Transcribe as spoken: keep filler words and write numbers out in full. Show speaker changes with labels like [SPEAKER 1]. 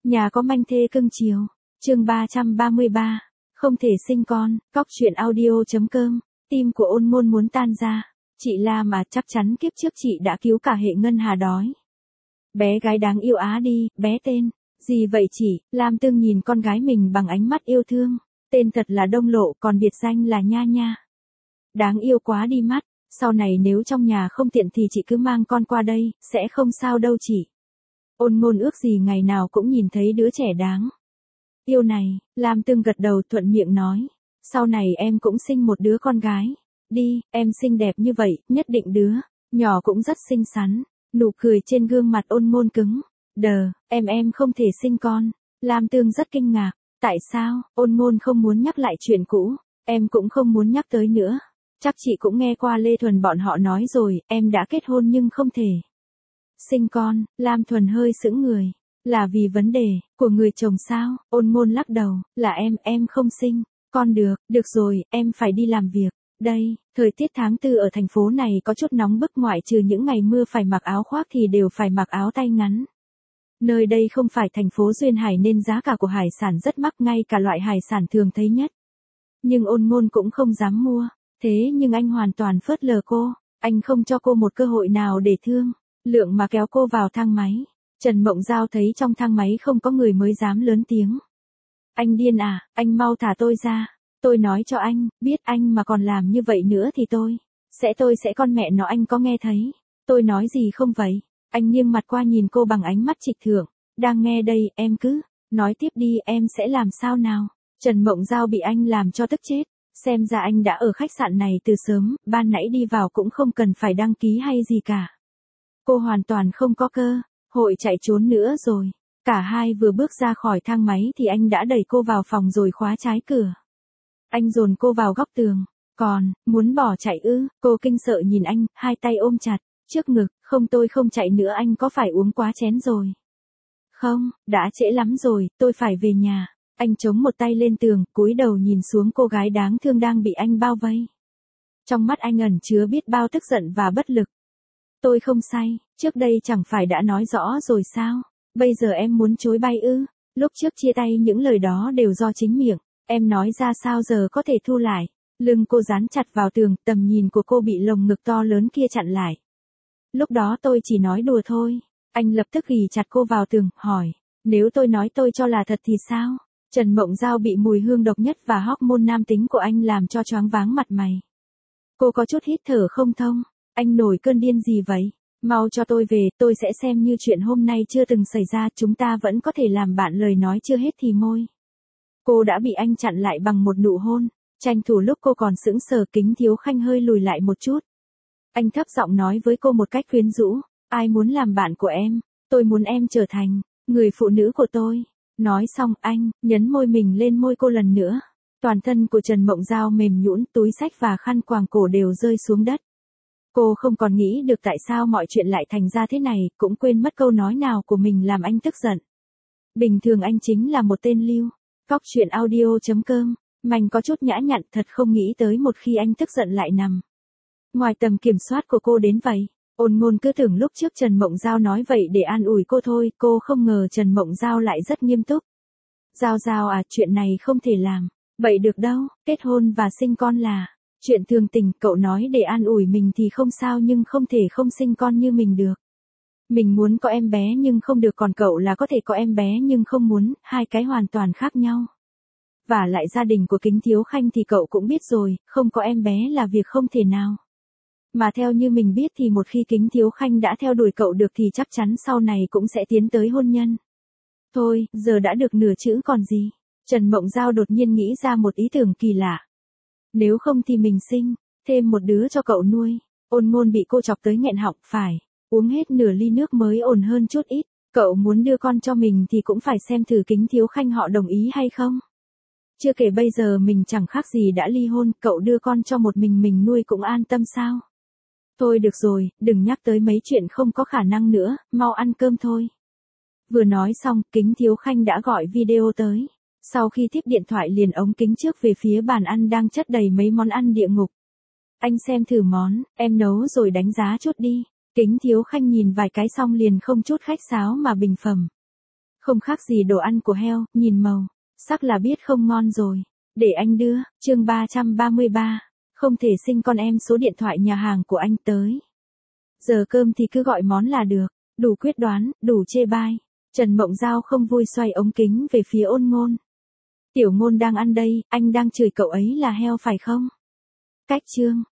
[SPEAKER 1] Nhà có manh thê cưng chiều. Chương ba trăm ba mươi ba. Không thể sinh con. Cóc truyện audio.com. Tim của Ôn Ngôn muốn tan ra. Chị La mà chắc chắn kiếp trước chị đã cứu cả hệ ngân hà đói. Bé gái đáng yêu á đi, bé tên. Gì vậy chị? Lam Tương nhìn con gái mình bằng ánh mắt yêu thương. Tên thật là Đông Lộ, còn biệt danh là Nha Nha. Đáng yêu quá đi mắt. Sau này nếu trong nhà không tiện thì chị cứ mang con qua đây, sẽ không sao đâu chị. Ôn Ngôn ước gì ngày nào cũng nhìn thấy đứa trẻ đáng yêu này. Lam Tương gật đầu thuận miệng nói. Sau này em cũng sinh một đứa con gái. Đi, em xinh đẹp như vậy, nhất định đứa nhỏ cũng rất xinh xắn. Nụ cười trên gương mặt Ôn Ngôn cứng. Đờ, em em không thể sinh con. Lam Tương rất kinh ngạc. Tại sao? Ôn Ngôn không muốn nhắc lại chuyện cũ. Em cũng không muốn nhắc tới nữa. Chắc chị cũng nghe qua Lê Thuần bọn họ nói rồi, em đã kết hôn nhưng không thể sinh con. Lam Thuần hơi sững người. Là vì vấn đề của người chồng sao? Ôn Ngôn lắc đầu. Là em, em không sinh con được. Được rồi, em phải đi làm việc. Đây, thời tiết tháng tư ở thành phố này có chút nóng bức, ngoại trừ những ngày mưa phải mặc áo khoác thì đều phải mặc áo tay ngắn. Nơi đây không phải thành phố duyên hải nên giá cả của hải sản rất mắc, ngay cả loại hải sản thường thấy nhất. Nhưng Ôn Ngôn cũng không dám mua. Thế nhưng anh hoàn toàn phớt lờ cô. Anh không cho cô một cơ hội nào để thương lượng mà kéo cô vào thang máy. Trần Mộng Giao thấy trong thang máy không có người mới dám lớn tiếng. Anh điên à, anh mau thả tôi ra. Tôi nói cho anh, biết anh mà còn làm như vậy nữa thì tôi sẽ tôi sẽ con mẹ nó, anh có nghe thấy tôi nói gì không vậy? Anh nghiêng mặt qua nhìn cô bằng ánh mắt trịch thượng. Đang nghe đây, em cứ nói tiếp đi, em sẽ làm sao nào? Trần Mộng Giao bị anh làm cho tức chết. Xem ra anh đã ở khách sạn này từ sớm, ban nãy đi vào cũng không cần phải đăng ký hay gì cả. Cô hoàn toàn không có cơ hội chạy trốn nữa rồi. Cả hai vừa bước ra khỏi thang máy thì anh đã đẩy cô vào phòng rồi khóa trái cửa. Anh dồn cô vào góc tường. Còn, muốn bỏ chạy ư? Cô kinh sợ nhìn anh, hai tay ôm chặt trước ngực. Không, tôi không chạy nữa, anh có phải uống quá chén rồi? Không, đã trễ lắm rồi, tôi phải về nhà. Anh chống một tay lên tường, cúi đầu nhìn xuống cô gái đáng thương đang bị anh bao vây. Trong mắt anh ẩn chứa biết bao tức giận và bất lực. Tôi không say, trước đây chẳng phải đã nói rõ rồi sao? Bây giờ em muốn chối bay ư? Lúc trước chia tay những lời đó đều do chính miệng. Em nói ra sao giờ có thể thu lại? Lưng cô dán chặt vào tường, tầm nhìn của cô bị lồng ngực to lớn kia chặn lại. Lúc đó tôi chỉ nói đùa thôi. Anh lập tức ghì chặt cô vào tường, hỏi. Nếu tôi nói tôi cho là thật thì sao? Trần Mộng Giao bị mùi hương độc nhất và hormone nam tính của anh làm cho choáng váng mặt mày. Cô có chút hít thở không thông. Anh nổi cơn điên gì vậy? Mau cho tôi về, tôi sẽ xem như chuyện hôm nay chưa từng xảy ra, chúng ta vẫn có thể làm bạn, lời nói chưa hết thì môi cô đã bị anh chặn lại bằng một nụ hôn. Tranh thủ lúc cô còn sững sờ, Kính Thiếu Khanh hơi lùi lại một chút. Anh thấp giọng nói với cô một cách quyến rũ. Ai muốn làm bạn của em? Tôi muốn em trở thành người phụ nữ của tôi. Nói xong, anh nhấn môi mình lên môi cô lần nữa. Toàn thân của Trần Mộng Giao mềm nhũn, túi xách và khăn quàng cổ đều rơi xuống đất. Cô không còn nghĩ được tại sao mọi chuyện lại thành ra thế này, cũng quên mất câu nói nào của mình làm anh tức giận. Bình thường anh chính là một tên lưu. Cóc truyện audio.com. Mành có chút nhã nhặn, thật không nghĩ tới một khi anh tức giận lại nằm ngoài tầm kiểm soát của cô đến vậy. Ôn Ngôn cứ tưởng lúc trước Trần Mộng Giao nói vậy để an ủi cô thôi, cô không ngờ Trần Mộng Giao lại rất nghiêm túc. Giao Giao à, chuyện này không thể làm vậy được đâu, kết hôn và sinh con là chuyện thường tình, cậu nói để an ủi mình thì không sao, nhưng không thể không sinh con như mình được. Mình muốn có em bé nhưng không được, còn cậu là có thể có em bé nhưng không muốn, hai cái hoàn toàn khác nhau. Và lại gia đình của Kính Thiếu Khanh thì cậu cũng biết rồi, không có em bé là việc không thể nào. Mà theo như mình biết thì một khi Kính Thiếu Khanh đã theo đuổi cậu được thì chắc chắn sau này cũng sẽ tiến tới hôn nhân. Thôi, giờ đã được nửa chữ còn gì. Trần Mộng Giao đột nhiên nghĩ ra một ý tưởng kỳ lạ. Nếu không thì mình sinh thêm một đứa cho cậu nuôi. Ôn Ngôn bị cô chọc tới nghẹn họng, phải uống hết nửa ly nước mới ổn hơn chút ít. Cậu muốn đưa con cho mình thì cũng phải xem thử Kính Thiếu Khanh họ đồng ý hay không. Chưa kể bây giờ mình chẳng khác gì đã ly hôn, cậu đưa con cho một mình mình nuôi cũng an tâm sao? Thôi được rồi, đừng nhắc tới mấy chuyện không có khả năng nữa, mau ăn cơm thôi. Vừa nói xong, Kính Thiếu Khanh đã gọi video tới. Sau khi tiếp điện thoại liền ống kính trước về phía bàn ăn đang chất đầy mấy món ăn địa ngục. Anh xem thử món em nấu rồi đánh giá chút đi. Kính Thiếu Khanh nhìn vài cái xong liền không chút khách sáo mà bình phẩm. Không khác gì đồ ăn của heo, nhìn màu, sắc là biết không ngon rồi. Để anh đưa, chương ba trăm ba mươi ba. Không thể sinh con em số điện thoại nhà hàng của anh tới. Giờ cơm thì cứ gọi món là được, đủ quyết đoán, đủ chê bai. Trần Mộng Giao không vui xoay ống kính về phía Ôn Ngôn. Tiểu Ngôn đang ăn đây, anh đang chửi cậu ấy là heo phải không? Cách chương,